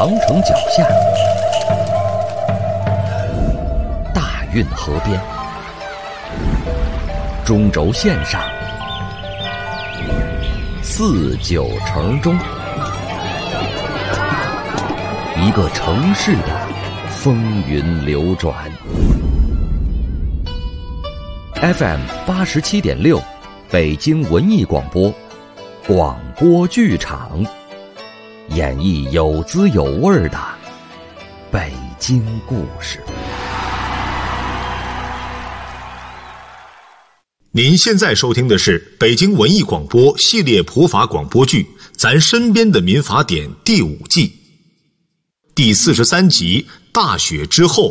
长城脚下，大运河边，中轴线上，四九城中，一个城市的风云流转。FM 87.6，北京文艺广播，广播剧场，演绎有滋有味的北京故事。 您现在收听的是北京文艺广播系列普法广播剧《咱身边的民法典》第5季第43集《大雪之后》。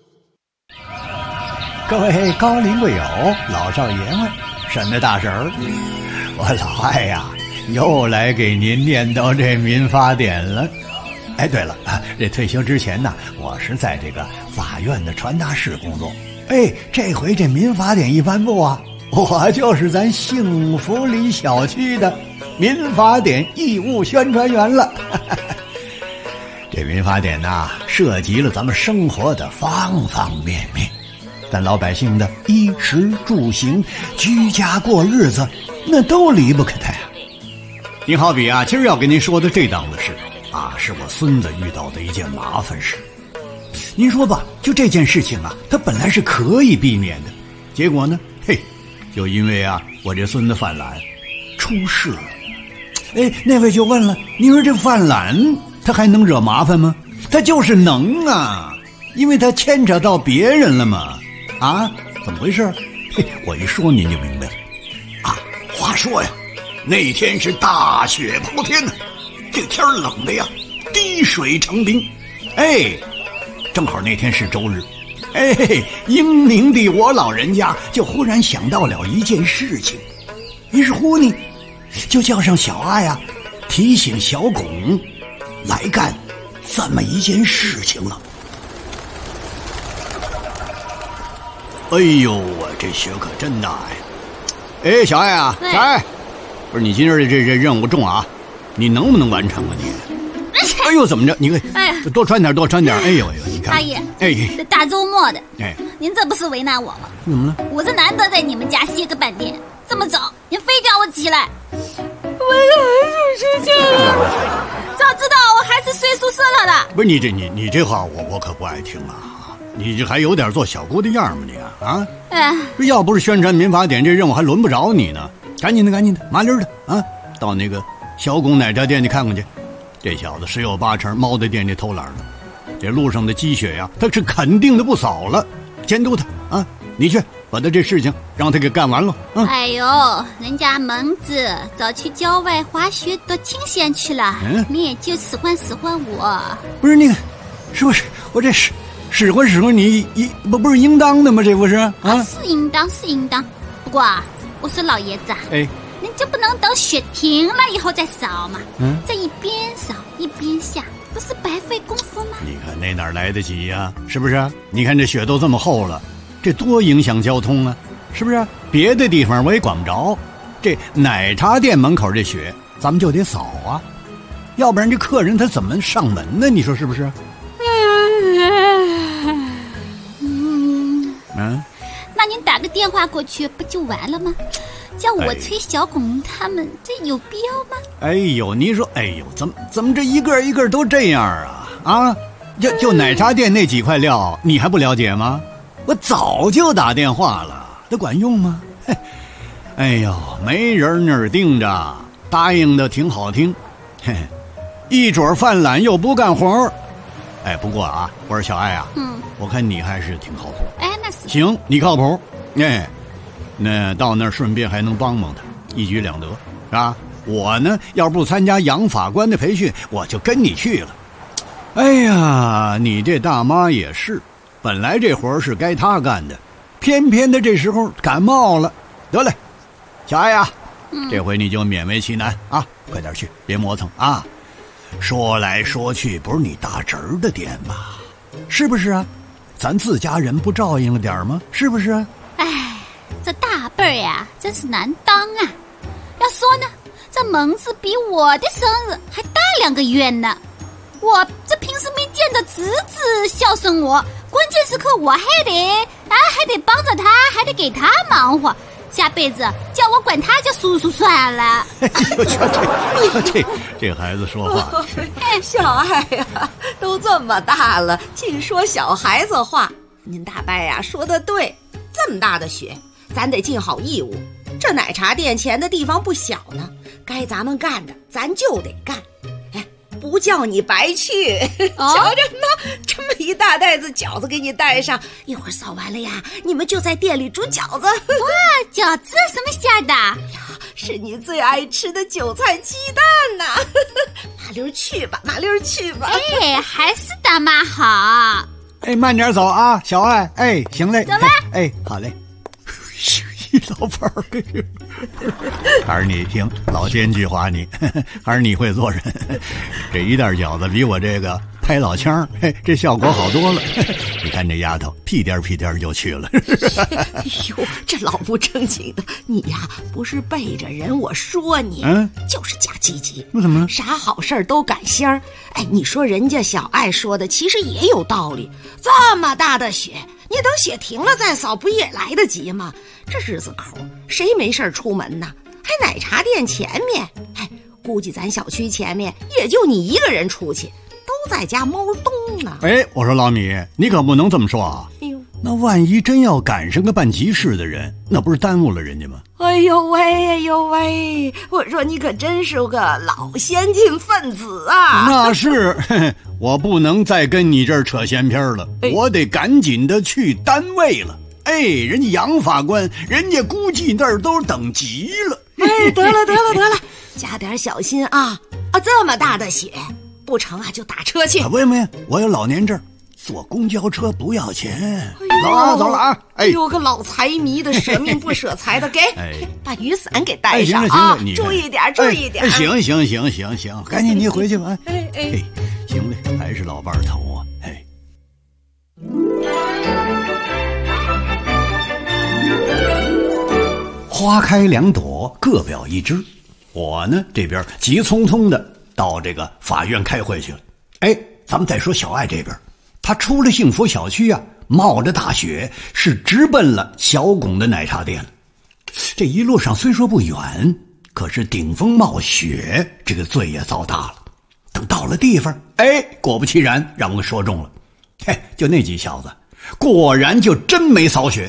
各位高龄贵友、老少爷们、婶子大婶儿，我老艾呀，又来给您念叨这民法典了。哎，对了，这退休之前呢，我是在这个法院的传达室工作。哎，这回这民法典一颁布啊，我就是咱幸福里小区的民法典义务宣传员了。这民法典呐，涉及了咱们生活的方方面面，咱老百姓的衣食住行、居家过日子，那都离不开它呀。您好比啊，今儿要跟您说的这档子事啊，是我孙子遇到的一件麻烦事。您说吧，就这件事情啊，它本来是可以避免的，结果呢，就因为啊，我这孙子犯懒，出事了。哎，那位就问了，你说这犯懒，他还能惹麻烦吗？他就是能啊，因为他牵扯到别人了嘛。啊，怎么回事？我一说您就明白了。啊，话说呀，那天是大雪铺天呢，这天冷的呀，滴水成冰。哎，正好那天是周日。哎，英明的我老人家就忽然想到了一件事情，于是乎呢，就叫上小阿呀，提醒小巩来干这么一件事情了。哎呦，我这雪可真大呀！哎，小艾啊，小艾，不是你今儿这任务重啊，你能不能完成啊你？哎呦，怎么着？你看，哎呀，多穿点，多穿点。哎呦，你看， 大爷，这大周末的，您这不是为难我吗？ 怎么了？ 我这难得在你们家歇个半天，这么早，您非叫我起来，我很生气了。早知道我还是睡宿舍了的。 不是你这话我可不爱听啊！你这还有点做小姑的样吗你啊？要不是宣传民法典这任务，还轮不着你呢。赶紧的，麻溜的啊，到那个小巩奶茶店去看看去。这小子10有8成猫在店里偷懒了，这路上的积雪呀，他是肯定的不少了。监督他啊，你去把他这事情让他给干完了。 哎呦，人家蒙子早去郊外滑雪多清闲去了，你也就使唤我。 不是那个，是不是我这使唤你不是应当的吗？这不是啊？ 是应当。不过啊，我说老爷子啊，您就不能等雪停了以后再扫吗？这一边扫一边下，不是白费功夫吗？ 你看那哪来得及呀？是不是？你看这雪都这么厚了，这多影响交通啊！是不是？别的地方我也管不着，这奶茶店门口这雪咱们就得扫啊，要不然这客人他怎么上门呢？你说是不是？ 那您打个电话过去不就完了吗？叫我催小巩他们，这有必要吗？ 哎呦，你说，怎么这一个都这样啊？啊，就奶茶店那几块料，你还不了解吗？我早就打电话了，这管用吗？哎呦，没人那儿盯着，答应的挺好听，一准犯懒又不干活。不过啊，我说小艾啊，我看你还是挺靠谱。 那是行，你靠谱，那到那儿顺便还能帮他，一举两得，是吧？我呢，要不参加杨法官的培训，我就跟你去了。哎呀，你这大妈也是，本来这活是该她干的，偏偏的这时候感冒了。得嘞，小艾呀，这回你就勉为其难啊，快点去，别磨蹭啊。说来说去，不是你大侄儿的店吗？是不是啊？咱自家人不照应了点吗？是不是啊？ 这大辈儿呀，真是难当啊！要说呢，这蒙子比我的生日还大2个月呢，我这平时没见的侄子孝顺我，关键时刻我还得帮着他，还得给他忙活。下辈子叫我管他叫叔叔算了。 这孩子说话， 小爱呀，都这么大了，净说小孩子话。您大伯呀说得对，这么大的雪，咱得尽好义务。这奶茶店钱的地方不小呢，该咱们干的咱就得干。不叫你白去，瞧着呢，这么一大袋子饺子给你带上，一会儿扫完了呀，你们就在店里煮饺子。 哇，饺子什么馅的？ 呀，是你最爱吃的韭菜鸡蛋呐！麻溜去吧，麻溜去吧。 哎，还是大妈好。 哎，慢点走啊，小爱。哎，行嘞。 走吧。 哎，好嘞。一老板儿，还是你听老奸巨猾你，还是你会做人。这一袋饺子比我这个拍老腔，这效果好多了。你看这丫头屁颠屁颠就去了。 哎呦，这老不正经的，你呀不是背着人我说你，就是假积极。 为什么呢？ 啥好事都赶仙儿。哎，你说人家小爱说的其实也有道理。这么大的雪，你等雪停了再扫，不也来得及吗？这日子口，谁没事出门呢？还奶茶店前面，哎，估计咱小区前面也就你一个人出去，都在家猫冬呢。 哎，我说老米，你可不能这么说啊！ 哎呦， 那万一真要赶上个办急事的人，那不是耽误了人家吗？ 哎呦喂，哎呦喂！我说你可真是个老先进分子啊！ 那是，我不能再跟你这儿扯闲篇了，我得赶紧的去单位了。哎，人家杨法官，人家估计那儿都等急了。 哎，得了，加点小心啊！这么大的雪，不成啊就打车去。 不用，我有老年证，坐公交车不要钱。走了啊！哎， 有个老财迷的，舍命不舍财的，给，把雨伞给带上啊！ 注意点。 行，赶紧你回去吧。哎，行嘞，还是老伴儿头啊。哎。花开两朵，各表一枝。我呢这边急匆匆的到这个法院开会去了。哎，咱们再说小爱这边，他出了幸福小区啊，冒着大雪是直奔了小巩的奶茶店了。这一路上虽说不远，可是顶风冒雪，这个罪也遭大了。等到了地方，哎，果不其然让我说中了。嘿，就那几小子，果然就真没扫雪。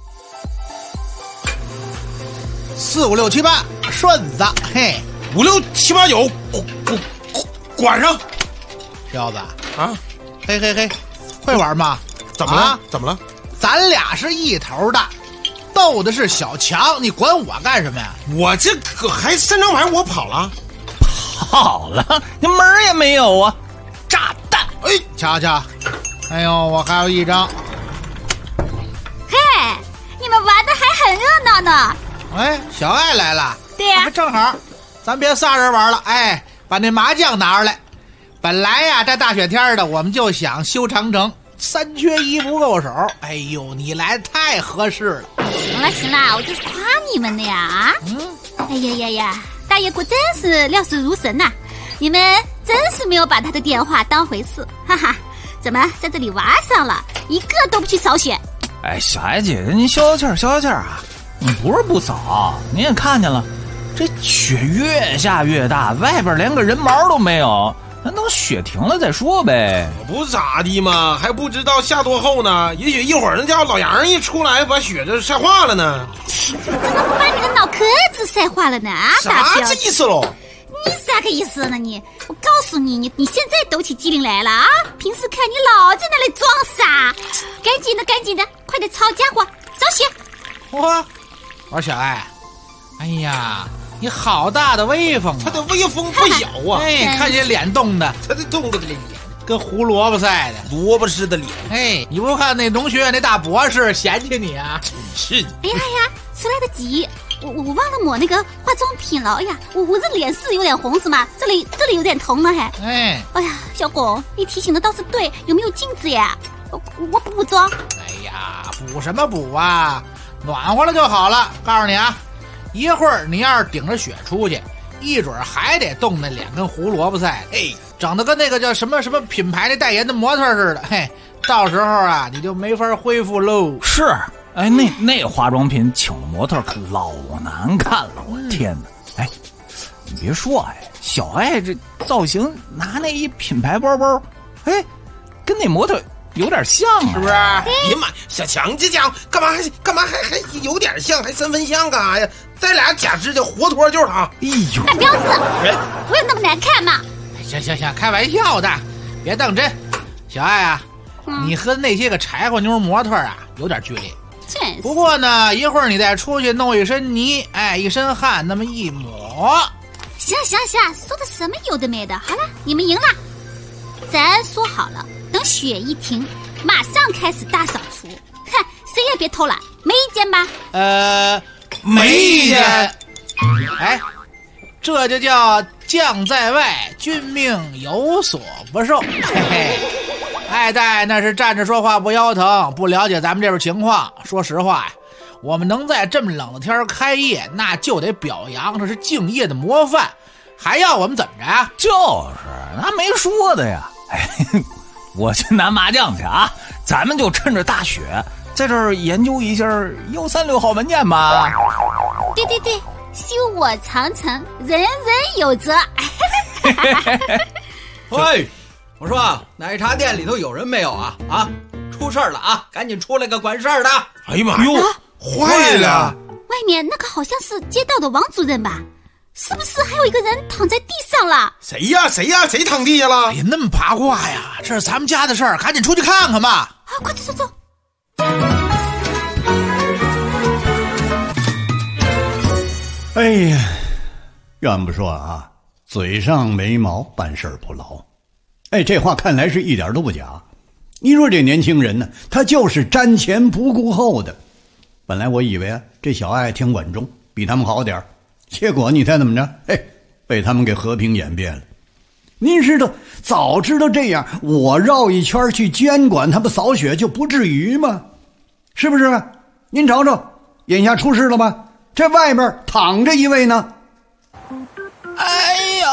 4、5、6、7、8，顺子，嘿 ，5、6、7、8、9，管上， 彪子啊， 嘿，会玩吗？ 怎么了？怎么了？ 咱俩是一头的，斗的是小强，你管我干什么呀？ 我这可还3张牌，我跑了， 你门儿也没有啊！炸弹！ 哎，瞧瞧，哎呦，我还有1张。 嘿，你们玩的还很热闹呢。 哎，小爱来了。 对呀， 正好，咱别仨人玩了。哎，把那麻将拿出来。本来呀，这大雪天的，我们就想修长城，3缺1不够手。哎呦，你来太合适了。 行了，我就是夸你们的呀。哎呀，大爷果真是料事如神呐。你们真是没有把他的电话当回事，哈哈！怎么在这里玩上了，一个都不去扫雪？ 哎，小艾姐姐，您消消气儿啊！不是不扫，您也看见了，这雪越下越大，外边连个人毛都没有。咱等雪停了再说呗。 我不咋地嘛，还不知道下多厚呢。也许一会儿那家伙老杨一出来，把雪这晒化了呢。 怎么不把你的脑壳子晒化了呢？啊， 啥这意思喽？ 你啥个意思呢你？我告诉你，你现在抖起机灵来了啊！平时看你老在那里装傻，赶紧的，快点抄家伙扫雪。 我说小爱，哎呀，你好大的威风啊！ 他的威风不小啊！ 哎，看见脸冻的， 他的冻的脸跟胡萝卜晒的， 萝卜似的脸。 哎，你不看那农学院那大博士嫌弃你啊？ 是。 哎呀，出来得及，我忘了抹那个化妆品了。哎呀，我这脸是有点红是吗？这里有点疼了还。哎呀，小巩，你提醒的倒是对，有没有镜子呀？我补妆。 哎呀，补什么补啊？暖和了就好了。告诉你啊，一会儿你要是顶着雪出去， 一准还得动那2根胡萝卜赛，哎，整得跟那个叫什么品牌的代言的模特似的，嘿，到时候啊你就没法恢复喽。 是，哎，那化妆品请的模特可老难看了，我天哪！哎，你别说，哎，小爱这造型拿那一品牌包包，哎，跟那模特有点像啊， 是不是？哎呀妈，小强这家伙干嘛还有点像，还3分像干啥呀？带俩假指甲，活脱就是他。 哎呦， 大彪子，不要那么难看嘛！ 行，开玩笑的，别当真。小爱啊，你和那些个柴火妞模特啊有点距离。不过呢，一会儿你再出去弄一身泥，哎，一身汗，那么一抹。 行，说的什么有的没的。好了，你们赢了。咱说好了，等雪一停，马上开始大扫除。哼，谁也别偷懒，没意见吧？ 没意见。哎，这就叫将在外，君命有所不受。嘿嘿，爱戴那是站着说话不腰疼，不了解咱们这边情况。说实话呀，我们能在这么冷的天开业，那就得表扬这是敬业的模范。还要我们怎么着啊？ 就是，那没说的呀。哎，我去拿麻将去啊！咱们就趁着大雪，在这儿研究一下136号文件吧。 对，修我长城，人人有责。 喂，我说奶茶店里头有人没有啊？啊，出事了啊！赶紧出来个管事儿的！ 哎呀妈哟，坏了！ 外面那个好像是街道的王主任吧？是不是还有一个人躺在地上了？ 谁呀？谁躺地下了？ 别那么八卦呀，这是咱们家的事儿，赶紧出去看看吧。 好，快走。 哎呀，愿不说啊，嘴上没毛，办事不牢。哎，这话看来是一点都不假。你说这年轻人呢，他就是瞻前不顾后的。本来我以为啊，这小爱挺稳重，比他们好点儿。结果你猜怎么着？被他们给和平演变了。您知道，早知道这样，我绕一圈去监管他们扫雪就不至于吗？是不是？您瞅瞅，眼下出事了吧？这外面躺着一位呢。 哎呦，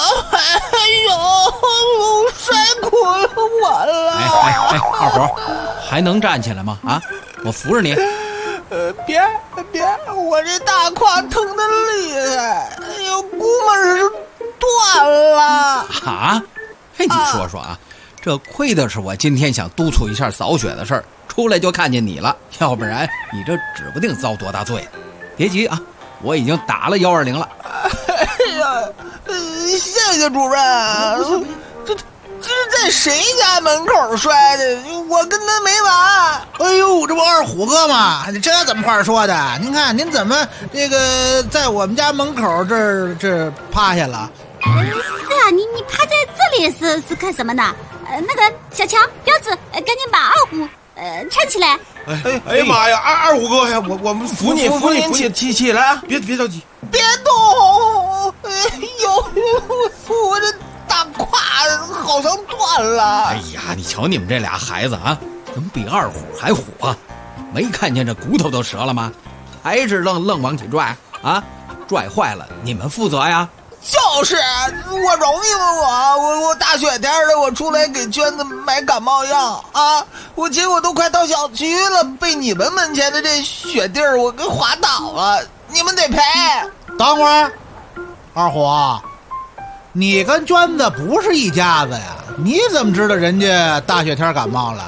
摔苦了我了！ 哎，二虎，还能站起来吗？啊，我扶着你。 别，我这大胯疼得厉害，哎呦，估摸着就断了。 啊？嘿，你说说啊，这亏的是我今天想督促一下扫雪的事儿，出来就看见你了，要不然你这指不定遭多大罪呢。别急啊，我已经打了120了。 哎呀，谢谢主任。这是在谁家门口摔的？我跟他没完。 哎呦，这不二虎哥吗？这怎么话说的？您看您怎么这个在我们家门口这趴下了？ 是啊，你趴在这里是干什么呢？那个小强、彪子，赶紧把二虎搀起来。 哎呀妈呀，二虎哥呀，我们扶你起来， 别着急， 别动。哎呦，我这大胯好像断了。 哎呀，你瞧你们这俩孩子啊，怎么比二虎还虎啊？没看见这骨头都折了吗？还是愣往起拽啊？拽坏了你们负责呀。 就是我容易吗？我大雪天的，我出来给娟子买感冒药啊，结果都快到小区了，被你们门前的这雪地儿我给滑倒了，你们得赔。 等会儿，二虎，你跟娟子不是一家子呀？你怎么知道人家大雪天感冒了？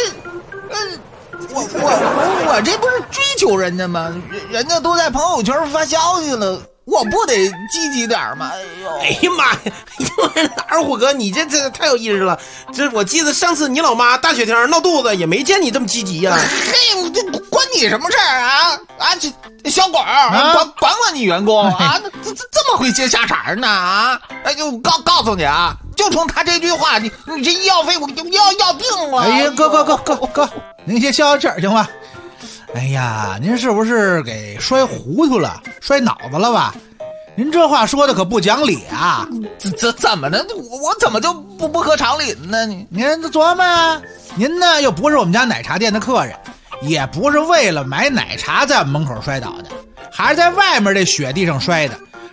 我这不是追求人家吗？人家都在朋友圈发消息了。我不得积极点吗？ 哎呀妈呀！二虎哥，你这太有意思了。这我记得上次你老妈大雪天闹肚子，也没见你这么积极呀。 嘿，这关你什么事儿啊？这小鬼儿，管你员工啊？这么会接下茬呢啊？哎，就告诉你啊，就冲他这句话，你这医药费我就要定了。 哎呀，哥，您先消消气儿行吗？哎呀，您是不是给摔糊涂了，摔脑子了吧？您这话说的可不讲理啊！ 这怎么的？我怎么就不合常理呢？ 您琢磨呀，您呢又不是我们家奶茶店的客人，也不是为了买奶茶在我们门口摔倒的，还是在外面这雪地上摔的。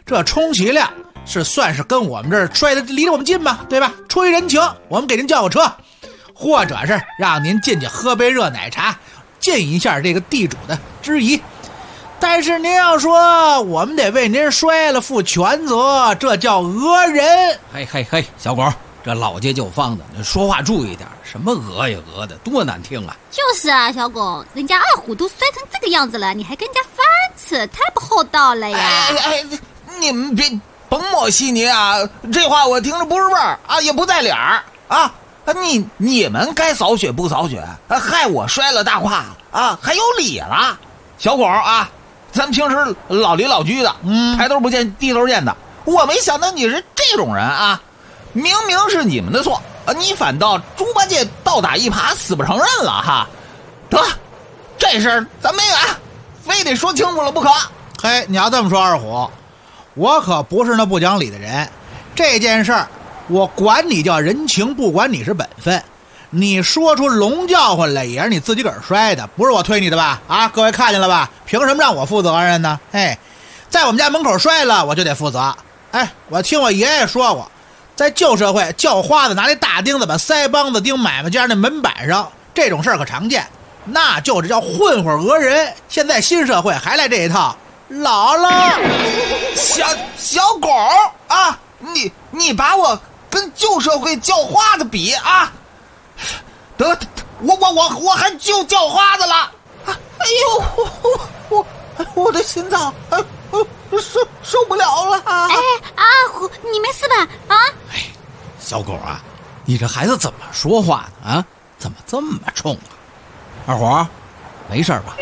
这充其量是算是跟我们这儿摔的离着我们近嘛，对吧？出于人情，我们给您叫个车，或者是让您进去喝杯热奶茶，尽一下这个地主的之谊。但是您要说我们得为您摔了负全责，这叫讹人。 嘿嘿嘿，小狗，这老街旧坊的，说话注意点，什么讹呀讹的，多难听啊！ 就是啊，小狗，人家二虎都摔成这个样子了，你还跟人家翻吃，太不厚道了呀！ 你们别甭抹稀泥啊！这话我听着不是味儿啊，也不在脸儿啊！你们该扫雪不扫雪，害我摔了大胯啊，还有理了！小狗啊，咱平时老邻老居的，抬头不见低头见的，我没想到你是这种人啊！明明是你们的错，你反倒猪八戒倒打一耙，死不承认了哈！得，这事儿咱没完，非得说清楚了不可。 嘿，你要这么说，二虎，我可不是那不讲理的人。这件事儿，我管你叫人情，不管你是本分。你说出龙叫唤来，也是你自己个儿摔的，不是我推你的吧？啊，各位看见了吧？凭什么让我负责任呢？哎，在我们家门口摔了，我就得负责。哎，我听我爷爷说过，在旧社会叫花子拿那大钉子把腮帮子钉买卖家那门板上，这种事儿可常见，那就是叫混混讹人。现在新社会还来这一套，老了。 小狗啊，你把我跟旧社会叫花子比啊？得，我还就叫花子了。哎呦，我的心脏，受不了了。 哎，二虎，你没事吧？啊？ 哎，小狗啊，你这孩子怎么说话呢？啊，怎么这么冲啊？二虎，没事吧？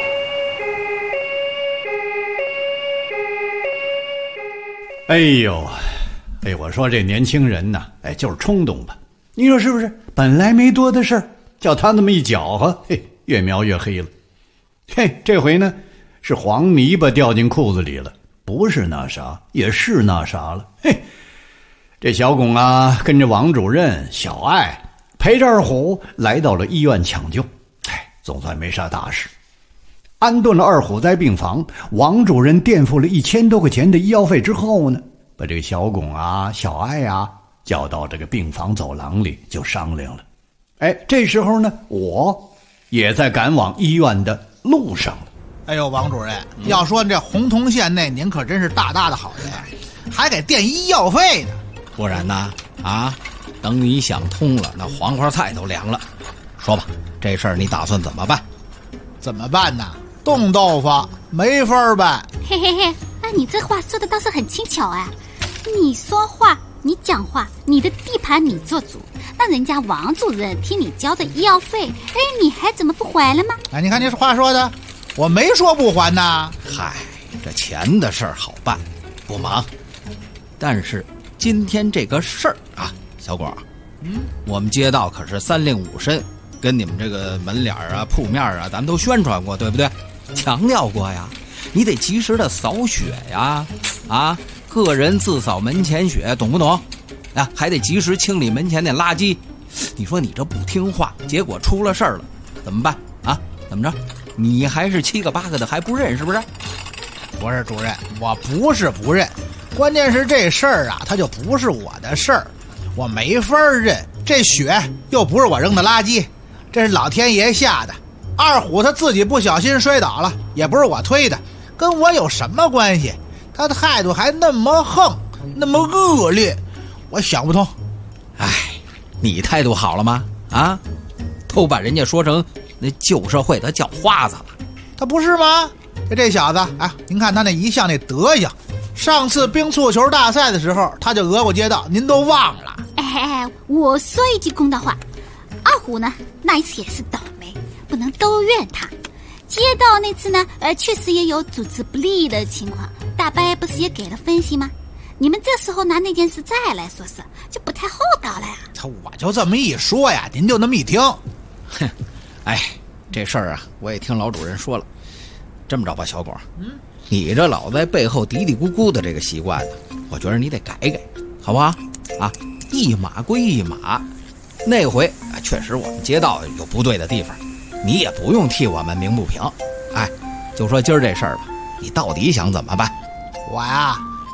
哎呦，哎，我说这年轻人呢，哎，就是冲动吧？你说是不是？本来没多的事儿，叫他那么一搅和，嘿，越描越黑了。嘿，这回呢，是黄泥巴掉进裤子里了，不是那啥，也是那啥了。嘿，这小巩啊，跟着王主任、小艾陪着二虎来到了医院抢救。哎，总算没啥大事。安顿了二虎在病房，王主任垫付了1000多块钱的医药费之后呢，把这个小巩啊、小艾啊叫到这个病房走廊里就商量了。哎，这时候呢，我也在赶往医院的路上了。 哎呦，王主任，要说这洪洞县内您可真是大大的好人，还给垫医药费呢。 不然呢？啊，等你想通了，那黄花菜都凉了。说吧，这事儿你打算怎么办？ 怎么办呢？冻豆腐没法办。 嘿嘿嘿，那你这话说的倒是很轻巧啊！你说话，你讲话，你的地盘你做主，那人家王主任替你交的医药费，哎，你还怎么不还了吗？ 哎，你看这话说的，我没说不还呐。 嗨，这钱的事儿好办，不忙。但是今天这个事儿啊，小果，我们街道可是3令5申，跟你们这个门脸啊、铺面啊，咱们都宣传过，对不对？强调过呀，你得及时的扫雪呀，啊，个人自扫门前雪，懂不懂？啊，还得及时清理门前那垃圾。你说你这不听话，结果出了事儿了，怎么办啊？怎么着？你还是7个8个的还不认，是不是？ 不是主任，我不是不认，关键是这事儿啊，它就不是我的事儿，我没法认。这雪又不是我扔的垃圾，这是老天爷下的。二虎他自己不小心摔倒了，也不是我推的，跟我有什么关系？他的态度还那么横，那么恶劣，我想不通。 哎，你态度好了吗？啊，都把人家说成那旧社会的叫花子了。 他不是吗？这小子啊，您看他那一向那德行，上次冰醋球大赛的时候他就讹过街道，您都忘了。 哎，我说一句公道话，二虎呢那一次也是倒霉，不能都怨他。街道那次呢，确实也有组织不力的情况，大伯不是也给了分析吗？你们这时候拿那件事再来说事，就不太厚道了呀。 我就这么一说呀，您就那么一听。 哼，哎，这事儿啊，我也听老主任说了。这么着吧，小果，你这老在背后嘀嘀咕咕的这个习惯呢，我觉得你得改改，好不好？啊，一码归一码。那回啊，确实我们街道有不对的地方，你也不用替我们鸣不平。哎，就说今儿这事儿吧，你到底想怎么办？ 我呀，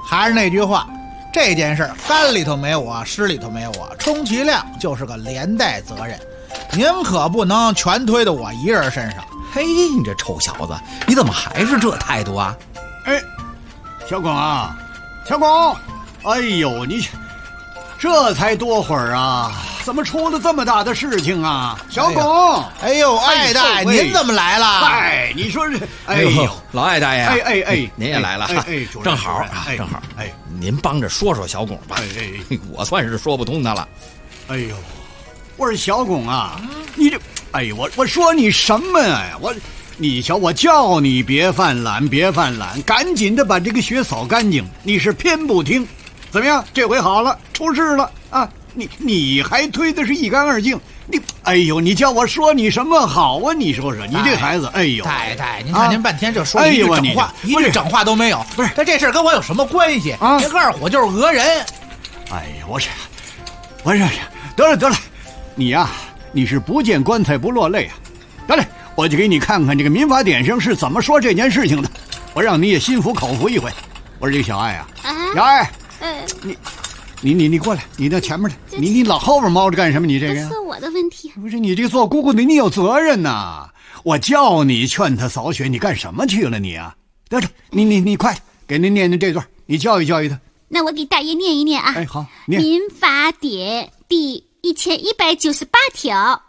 还是那句话，这件事干里头没我，湿里头没我，充其量就是个连带责任。您可不能全推到我一人身上。 嘿，你这臭小子，你怎么还是这态度啊？ 哎，小巩啊，小巩，哎呦，你这才多会儿啊，怎么出了这么大的事情啊？小巩， 哎呦，艾大爷，您怎么来了？ 哎，你说这，哎呦， 老艾大爷， 哎， 您也来了，正好啊，正好，您帮着说说小巩吧，我算是说不通他了。 哎呦，我说小巩啊，你这，哎呦，我说你什么呀？你瞧，我叫你别犯懒，别犯懒，赶紧的把这个血扫干净，你是偏不听。怎么样？这回好了，出事了啊！你还推的是一干二净，哎呦，你叫我说你什么好啊？你说说，你这孩子，哎呦， 太，您看您半天就说一句整话，一句整话都没有。不是，这事跟我有什么关系啊？这二虎就是讹人。 哎呀，我这，得了，你呀，你是不见棺材不落泪啊！得嘞，我就给你看看这个民法典上是怎么说这件事情的，我让你也心服口服一回。我说这个小艾啊，小艾。你过来，你到前面来，你老后边猫着干什么？你这个不是我的问题， 不是你这个做姑姑的，你有责任呐！我叫你劝他扫雪，你干什么去了你啊？得着，你快给您念这段，你教育他。 那我给大爷念一念啊。 哎，好，念。 民法典第1198条，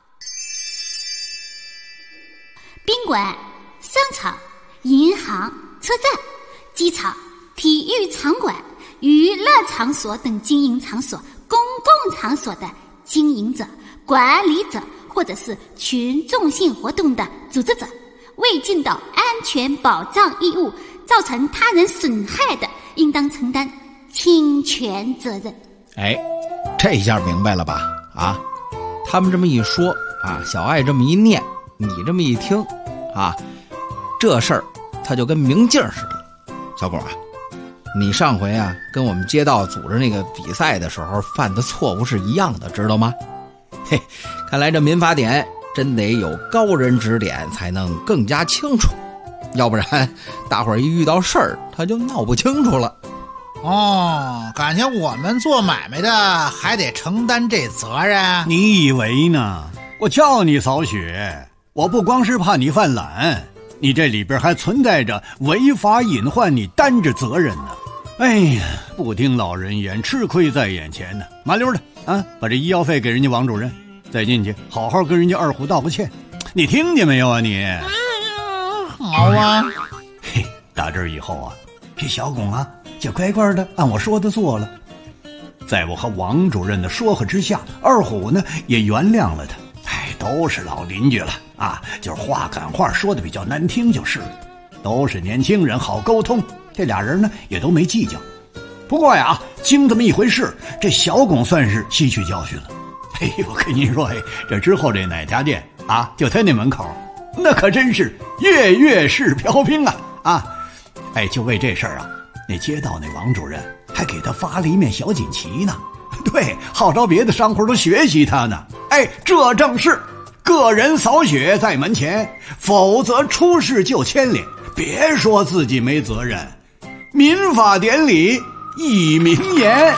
宾馆、商场、银行、车站、机场、体育场馆、娱乐场所等经营场所、公共场所的经营者、管理者或者是群众性活动的组织者，未尽到安全保障义务，造成他人损害的，应当承担侵权责任。 哎，这下明白了吧？啊，他们这么一说啊，小艾这么一念，你这么一听啊，这事儿他就跟明镜似的。小巩啊，你上回啊跟我们街道组织那个比赛的时候犯的错误是一样的，知道吗？嘿，看来这民法典真得有高人指点才能更加清楚，要不然大伙儿一遇到事儿他就闹不清楚了。 哦，感情我们做买卖的还得承担这责任？ 你以为呢？我叫你扫雪，我不光是怕你犯懒，你这里边还存在着违法隐患，你担着责任呢。哎呀，不听老人言，吃亏在眼前呢。麻溜的啊，把这医药费给人家王主任，再进去好好跟人家二虎道个歉。你听见没有啊你？ 好啊。 嘿，打这以后啊，这小巩啊就乖乖的按我说的做了。在我和王主任的说和之下，二虎呢也原谅了他。哎，都是老邻居了啊，就是话赶话说的比较难听就是了。都是年轻人，好沟通，这俩人呢也都没计较。不过呀，经这么一回事，这小巩算是吸取教训了。哎，我跟您说，这之后这哪家店啊，就他那门口，那可真是月月是瓢冰啊！哎，就为这事儿啊，那街道那王主任还给他发了一面小锦旗呢。对，号召别的商户都学习他呢。哎，这正是个人扫雪在门前，否则出事就牵连。别说自己没责任，民法典里一明言。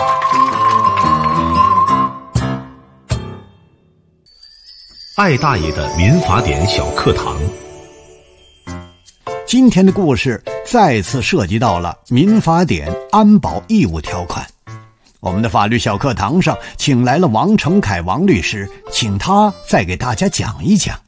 艾大爷的民法典小课堂。 今天的故事再次涉及到了民法典安保义务条款。我们的法律小课堂上请来了王成凯王律师，请他再给大家讲一讲。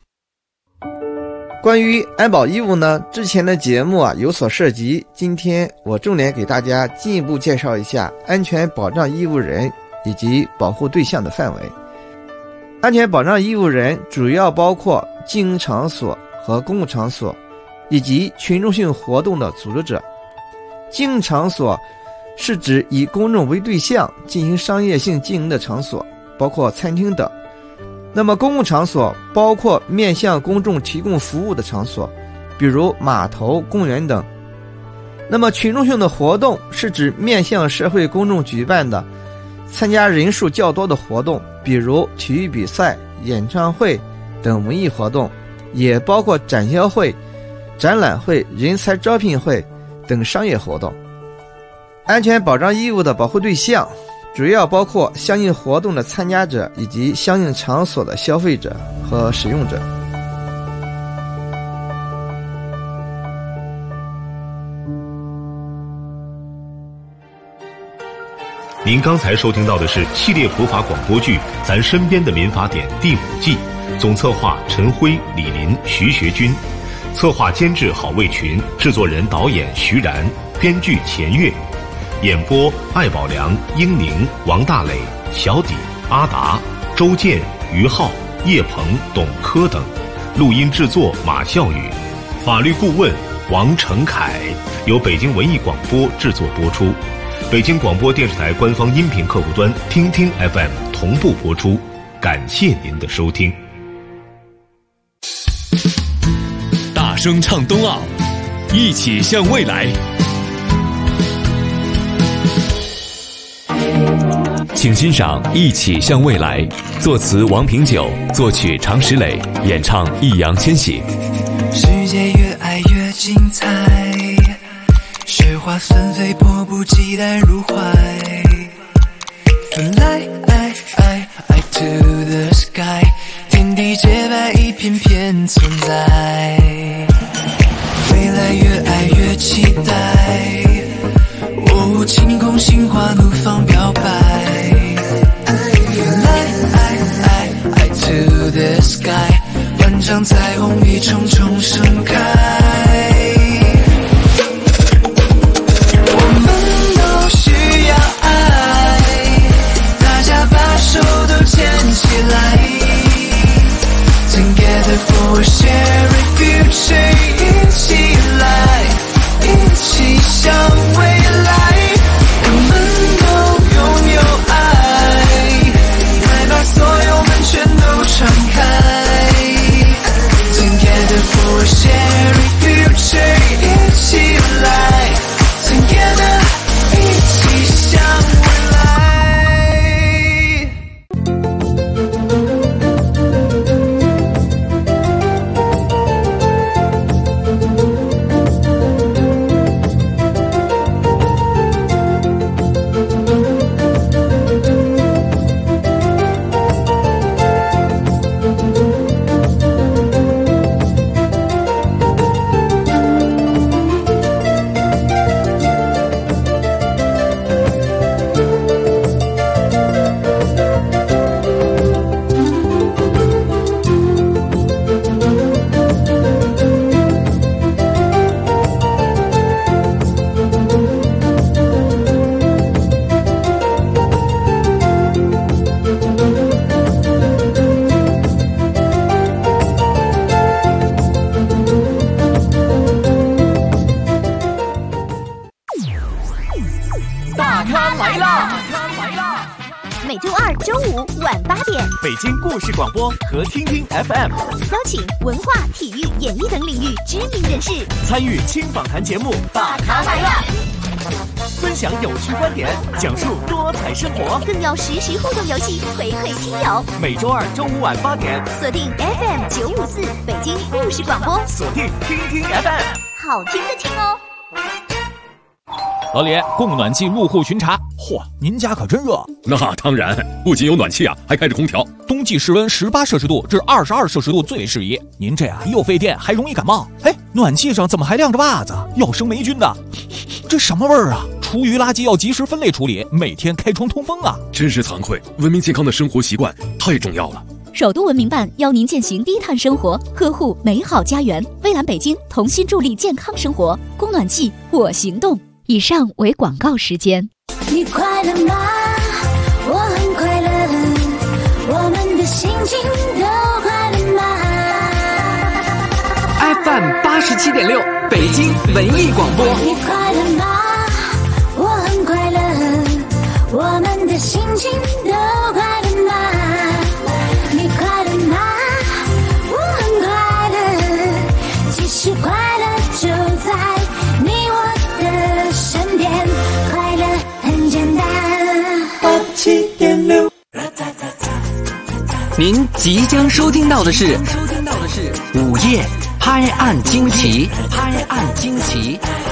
关于安保义务呢，之前的节目有所涉及，今天我重点给大家进一步介绍一下安全保障义务人以及保护对象的范围。安全保障义务人主要包括经营场所和公共场所以及群众性活动的组织者。经营场所是指以公众为对象进行商业性经营的场所，包括餐厅等。那么公共场所包括面向公众提供服务的场所，比如码头、公园等。那么群众性的活动是指面向社会公众举办的参加人数较多的活动，比如体育比赛、演唱会等文艺活动，也包括展销会、展览会、人才招聘会等商业活动。 安全保障义务的保护对象主要包括相应活动的参加者以及相应场所的消费者和使用者。 您刚才收听到的是系列普法广播剧《咱身边的民法典》第5季，总策划陈辉、李林、徐学军，策划监制郝卫群，制作人导演徐然，编剧钱月，演播艾宝良、英宁、王大磊、小底、阿达、周健、于浩、叶鹏、董科等，录音制作马笑宇，法律顾问王成凯，由北京文艺广播制作播出。北京广播电视台官方音频客户端听听 FM 同步播出，感谢您的收听。 大声唱冬奥，一起向未来。请欣赏《一起向未来》，作词王平久，作曲常石磊，演唱易烊千玺。 世界越爱越精彩，雪花纷飞，迫不及待入怀。Fly to the sky， 天地洁白，一片片存在。未来越爱越期待，哦，晴空心花怒放表白。Fly to the sky， 万丈彩虹一重重盛开。起来 Together for a shared future， 一起来，一起向未来，我们都拥有爱，快把所有门全都敞开 Together for a shared future， 一起来 Together， 一起向未来。 每周二、周五晚8点， 北京故事广播和听听 FM 邀请文化、体育、演艺等领域知名人士参与轻访谈节目《大咖来了》，分享有趣观点，讲述多彩生活， 更有实时互动游戏回馈听友。 每周二、周五晚8点， 锁定 FM 954北京故事广播， 锁定听听 FM， 好听的听哦。 老李，供暖气入户巡查。嚯，您家可真热。 那当然，不仅有暖气啊，还开着空调。 冬季室温18摄氏度至22摄氏度最适宜。您这又费电，还容易感冒。哎，暖气上怎么还晾着袜子？要生霉菌的。这什么味儿啊？厨余垃圾要及时分类处理，每天开窗通风啊。 真是惭愧，文明健康的生活习惯太重要了。 首都文明办邀您践行低碳生活，呵护美好家园。蔚蓝北京同心助力健康生活，供暖气我行动。以上为广告时间。 你快乐吗？我很快乐，我们的心情都快乐吗 ？FM 87.6，北京文艺广播。 你快乐吗？我很快乐，我们的心情都快乐吗？你快乐吗？我很快乐，其实快乐就在你我的身边，快乐很简单。87.6， 您即将收听到的是午夜拍案惊奇，拍案惊奇。